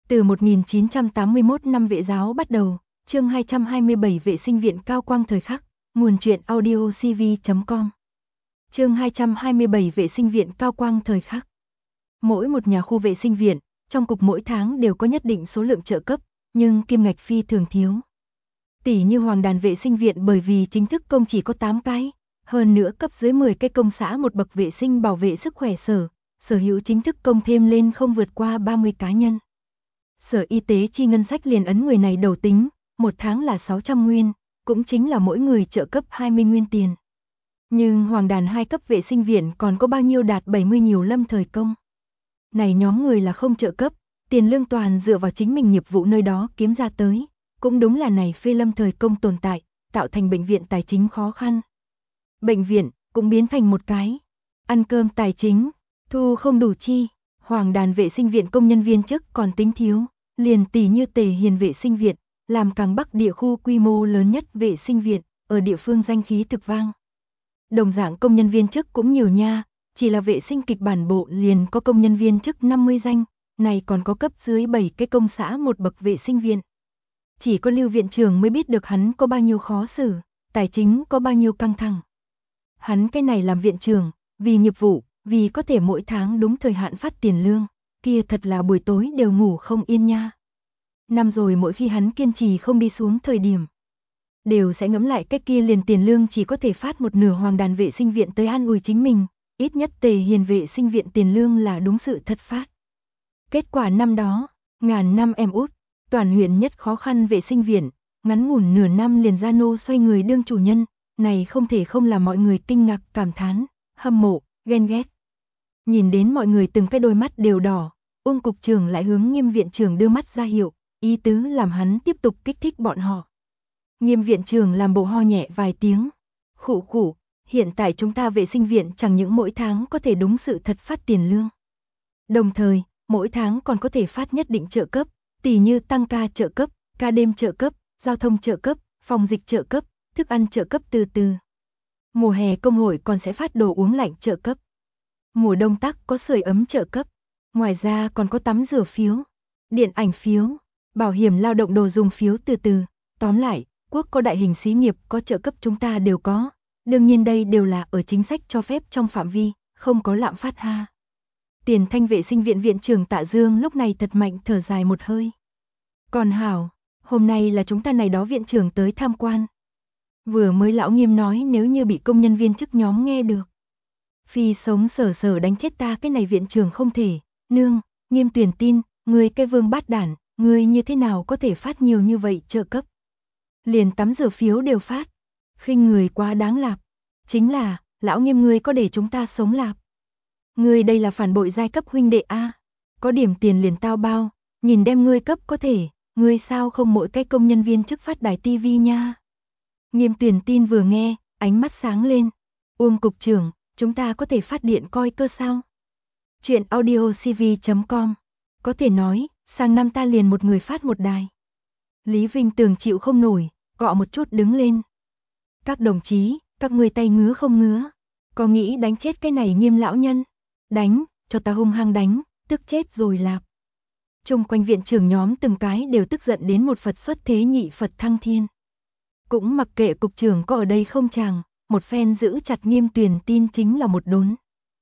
Từ 1981 năm vệ giáo bắt đầu, chương 227 vệ sinh viện Cao Quang thời khắc, nguồn truyện audio cv.com. Chương 227 vệ sinh viện Cao Quang thời khắc. Mỗi một nhà khu vệ sinh viện, trong cục mỗi tháng đều có nhất định số lượng trợ cấp, nhưng kim ngạch phi thường thiếu. Tỷ như Hoàng Đàn vệ sinh viện bởi vì chính thức công chỉ có 8 cái, hơn nữa cấp dưới 10 cái công xã một bậc vệ sinh bảo vệ sức khỏe sở hữu chính thức công thêm lên không vượt qua 30 cá nhân. Sở Y tế chi ngân sách liền ấn người này đầu tính, một tháng là 600 nguyên, cũng chính là mỗi người trợ cấp 20 nguyên tiền. Nhưng Hoàng Đàn 2 cấp vệ sinh viện còn có bao nhiêu đạt 70 nhiều lâm thời công. Này nhóm người là không trợ cấp, tiền lương toàn dựa vào chính mình nghiệp vụ nơi đó kiếm ra tới, cũng đúng là này phê lâm thời công tồn tại, tạo thành bệnh viện tài chính khó khăn. Bệnh viện cũng biến thành một cái ăn cơm tài chính, thu không đủ chi. Hoàng Đàn vệ sinh viện công nhân viên chức còn tính thiếu, liền tỷ như Tề Hiền vệ sinh viện, làm Càng Bắc địa khu quy mô lớn nhất vệ sinh viện, ở địa phương danh khí thực vang. Đồng dạng công nhân viên chức cũng nhiều nha, chỉ là vệ sinh kịch bản bộ liền có công nhân viên chức 50 danh, này còn có cấp dưới 7 cái công xã một bậc vệ sinh viện. Chỉ có Lưu viện trưởng mới biết được hắn có bao nhiêu khó xử, tài chính có bao nhiêu căng thẳng. Hắn cái này làm viện trưởng, vì nghiệp vụ, vì có thể mỗi tháng đúng thời hạn phát tiền lương, kia thật là buổi tối đều ngủ không yên nha. Năm rồi mỗi khi hắn kiên trì không đi xuống thời điểm, đều sẽ ngẫm lại cách kia liền tiền lương chỉ có thể phát một nửa Hoàng Đàn vệ sinh viện tới an ủi chính mình, ít nhất Tề Hiền vệ sinh viện tiền lương là đúng sự thật phát. Kết quả năm đó, ngàn năm em út, toàn huyện nhất khó khăn vệ sinh viện, ngắn ngủn nửa năm liền ra nô xoay người đương chủ nhân, này không thể không làm mọi người kinh ngạc cảm thán, hâm mộ, ghen ghét. Nhìn đến mọi người từng cái đôi mắt đều đỏ, Uông cục trưởng lại hướng Nghiêm viện trưởng đưa mắt ra hiệu, ý tứ làm hắn tiếp tục kích thích bọn họ. Nghiêm viện trưởng làm bộ ho nhẹ vài tiếng, khụ khụ, hiện tại chúng ta vệ sinh viện chẳng những mỗi tháng có thể đúng sự thật phát tiền lương. Đồng thời, mỗi tháng còn có thể phát nhất định trợ cấp, tỷ như tăng ca trợ cấp, ca đêm trợ cấp, giao thông trợ cấp, phòng dịch trợ cấp, thức ăn trợ cấp từ từ. Mùa hè công hội còn sẽ phát đồ uống lạnh trợ cấp. Mùa đông tắc có sưởi ấm trợ cấp. Ngoài ra còn có tắm rửa phiếu, điện ảnh phiếu, bảo hiểm lao động đồ dùng phiếu từ từ. Tóm lại, quốc có đại hình xí nghiệp có trợ cấp chúng ta đều có. Đương nhiên đây đều là ở chính sách cho phép trong phạm vi, không có lạm phát ha. Tiền Thanh vệ sinh viện viện trưởng Tạ Dương lúc này thật mạnh thở dài một hơi. Còn hảo, hôm nay là chúng ta này đó viện trưởng tới tham quan. Vừa mới lão Nghiêm nói nếu như bị công nhân viên chức nhóm nghe được, phi sống sở đánh chết ta cái này viện trưởng không thể. Nương, Nghiêm tuyển tin, ngươi cái vương bát đản, ngươi như thế nào có thể phát nhiều như vậy trợ cấp. Liền tắm rửa phiếu đều phát, khinh người quá đáng lạp. Chính là, lão Nghiêm ngươi có để chúng ta sống lạp. Ngươi đây là phản bội giai cấp huynh đệ a, có điểm tiền liền tao bao, nhìn đem ngươi cấp có thể, ngươi sao không mỗi cái công nhân viên chức phát đài tivi nha. Nghiêm tuyển tin vừa nghe, ánh mắt sáng lên. Uông cục trưởng, chúng ta có thể phát điện coi cơ sao? Chuyện audio cv.com. Có thể nói, sang năm ta liền một người phát một đài. Lý Vinh Tường chịu không nổi, gọ một chút đứng lên. Các đồng chí, các ngươi tay ngứa không ngứa? Có nghĩ đánh chết cái này Nghiêm lão nhân? Đánh, cho ta hung hăng đánh, tức chết rồi lạp. Chung quanh viện trưởng nhóm từng cái đều tức giận đến một Phật xuất thế nhị Phật thăng thiên. Cũng mặc kệ cục trưởng có ở đây không chàng, một phen giữ chặt Nghiêm tuyển tin chính là một đốn.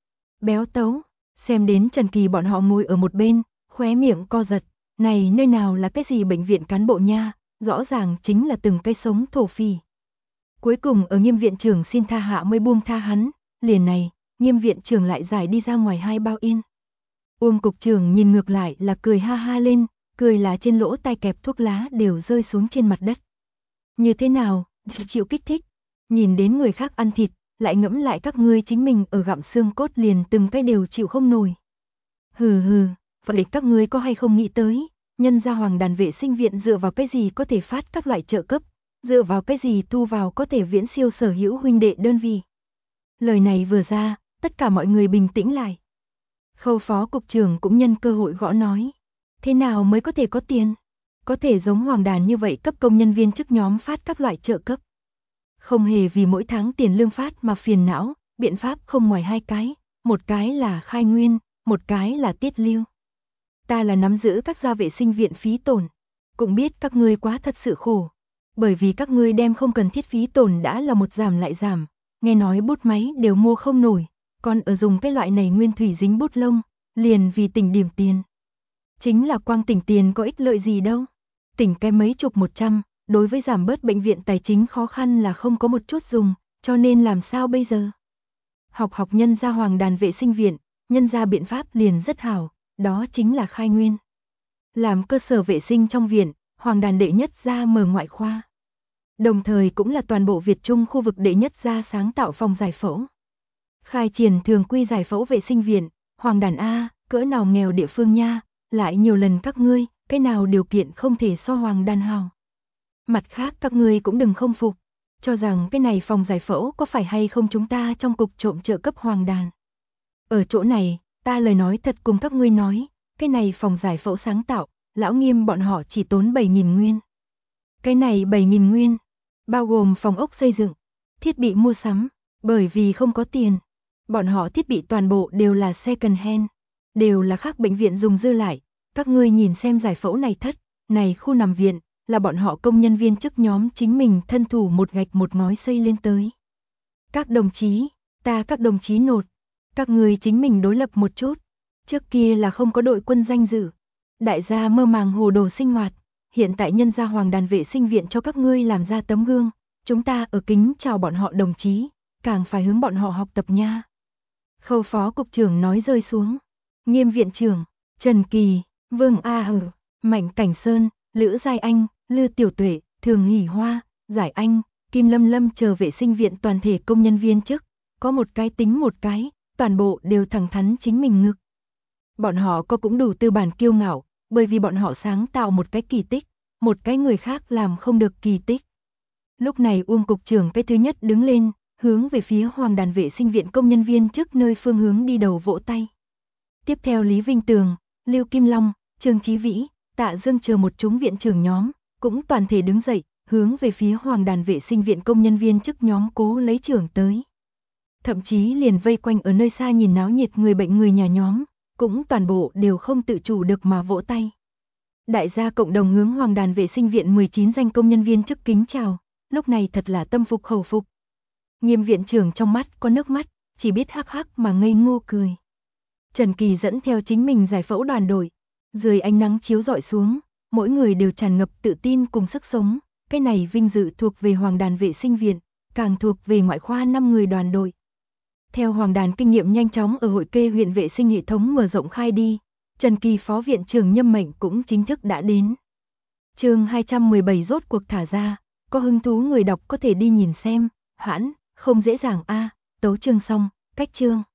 Béo tấu, xem đến Trần Kỳ bọn họ ngồi ở một bên, khóe miệng co giật, này nơi nào là cái gì bệnh viện cán bộ nha, rõ ràng chính là từng cây sống thổ phỉ. Cuối cùng ở Nghiêm viện trưởng xin tha hạ mới buông tha hắn, liền này, Nghiêm viện trưởng lại giải đi ra ngoài 2 bao yên. Uông cục trưởng nhìn ngược lại là cười ha ha lên, cười là trên lỗ tai kẹp thuốc lá đều rơi xuống trên mặt đất. Như thế nào, chịu kích thích, nhìn đến người khác ăn thịt, lại ngẫm lại các ngươi chính mình ở gặm xương cốt liền từng cái đều chịu không nổi. Hừ, vậy các ngươi có hay không nghĩ tới, nhân gia Hoàng Đàn vệ sinh viện dựa vào cái gì có thể phát các loại trợ cấp, dựa vào cái gì thu vào có thể viễn siêu sở hữu huynh đệ đơn vị. Lời này vừa ra, tất cả mọi người bình tĩnh lại. Khâu phó cục trưởng cũng nhân cơ hội gõ nói, thế nào mới có thể có tiền? Có thể giống Hoàng Đàn như vậy cấp công nhân viên chức nhóm phát các loại trợ cấp. Không hề vì mỗi tháng tiền lương phát mà phiền não, biện pháp không ngoài 2 cái, một cái là khai nguyên, một cái là tiết lưu. Ta là nắm giữ các gia vệ sinh viện phí tổn. Cũng biết các ngươi quá thật sự khổ. Bởi vì các ngươi đem không cần thiết phí tổn đã là một giảm lại giảm. Nghe nói bút máy đều mua không nổi. Còn ở dùng cái loại này nguyên thủy dính bút lông. Liền vì tỉnh điểm tiền. Chính là quang tỉnh tiền có ích lợi gì đâu. Tỉnh cái mấy chục 100. Đối với giảm bớt bệnh viện tài chính khó khăn là không có một chút dùng. Cho nên làm sao bây giờ? Học nhân gia Hoàng Đàn vệ sinh viện. Nhân gia biện pháp liền rất hảo. Đó chính là khai nguyên. Làm cơ sở vệ sinh trong viện, Hoàng Đàn đệ nhất gia mở ngoại khoa. Đồng thời cũng là toàn bộ Việt Trung khu vực đệ nhất gia sáng tạo phòng giải phẫu. Khai triển thường quy giải phẫu vệ sinh viện, Hoàng Đàn A, cỡ nào nghèo địa phương nha, lại nhiều lần các ngươi, cái nào điều kiện không thể so Hoàng Đàn hào. Mặt khác các ngươi cũng đừng không phục, cho rằng cái này phòng giải phẫu có phải hay không chúng ta trong cục trộm trợ cấp Hoàng Đàn. Ở chỗ này, ta lời nói thật cùng các ngươi nói, cái này phòng giải phẫu sáng tạo, lão Nghiêm bọn họ chỉ tốn 7.000 nguyên. Cái này 7.000 nguyên, bao gồm phòng ốc xây dựng, thiết bị mua sắm, bởi vì không có tiền. Bọn họ thiết bị toàn bộ đều là second hand, đều là khác bệnh viện dùng dư lại. Các ngươi nhìn xem giải phẫu này thất, này khu nằm viện, là bọn họ công nhân viên chức nhóm chính mình thân thủ một gạch một ngói xây lên tới. Các đồng chí, các đồng chí nột, các ngươi chính mình đối lập một chút. Trước kia là không có đội quân danh dự. Đại gia mơ màng hồ đồ sinh hoạt. Hiện tại nhân gia Hoàng Đàn vệ sinh viện cho các ngươi làm ra tấm gương. Chúng ta ở kính chào bọn họ đồng chí. Càng phải hướng bọn họ học tập nha. Khâu phó cục trưởng nói rơi xuống. Nghiêm viện trưởng, Trần Kỳ, Vương A Hử, Mạnh Cảnh Sơn, Lữ Giai Anh, Lư Tiểu Tuệ, Thường Hỷ Hoa, Giải Anh, Kim Lâm Lâm chờ vệ sinh viện toàn thể công nhân viên chức. Có một cái tính một cái, toàn bộ đều thẳng thắn chính mình ngực. Bọn họ có cũng đủ tư bản kiêu ngạo, bởi vì bọn họ sáng tạo một cái kỳ tích, một cái người khác làm không được kỳ tích. Lúc này Uông cục trưởng cái thứ nhất đứng lên, hướng về phía Hoàng Đàn vệ sinh viện công nhân viên trước nơi phương hướng đi đầu vỗ tay. Tiếp theo Lý Vinh Tường, Lưu Kim Long, Trương Chí Vĩ, Tạ Dương chờ một chúng viện trưởng nhóm, cũng toàn thể đứng dậy, hướng về phía Hoàng Đàn vệ sinh viện công nhân viên chức nhóm cố lấy trưởng tới. Thậm chí liền vây quanh ở nơi xa nhìn náo nhiệt người bệnh người nhà nhóm, cũng toàn bộ đều không tự chủ được mà vỗ tay. Đại gia cộng đồng hướng Hoàng Đàn vệ sinh viện 19 danh công nhân viên chức kính chào, lúc này thật là tâm phục khẩu phục. Nghiêm viện trưởng trong mắt có nước mắt, chỉ biết hắc hắc mà ngây ngô cười. Trần Kỳ dẫn theo chính mình giải phẫu đoàn đội, dưới ánh nắng chiếu rọi xuống, mỗi người đều tràn ngập tự tin cùng sức sống, cái này vinh dự thuộc về Hoàng Đàn vệ sinh viện, càng thuộc về ngoại khoa 5 người đoàn đội. Theo Hoàng Đàn kinh nghiệm nhanh chóng ở hội kê huyện vệ sinh hệ thống mở rộng khai đi, Trần Kỳ phó viện trưởng nhâm mệnh cũng chính thức đã đến. Chương 217 rốt cuộc thả ra, có hứng thú người đọc có thể đi nhìn xem, hãn, không dễ dàng a, tấu chương xong, cách chương.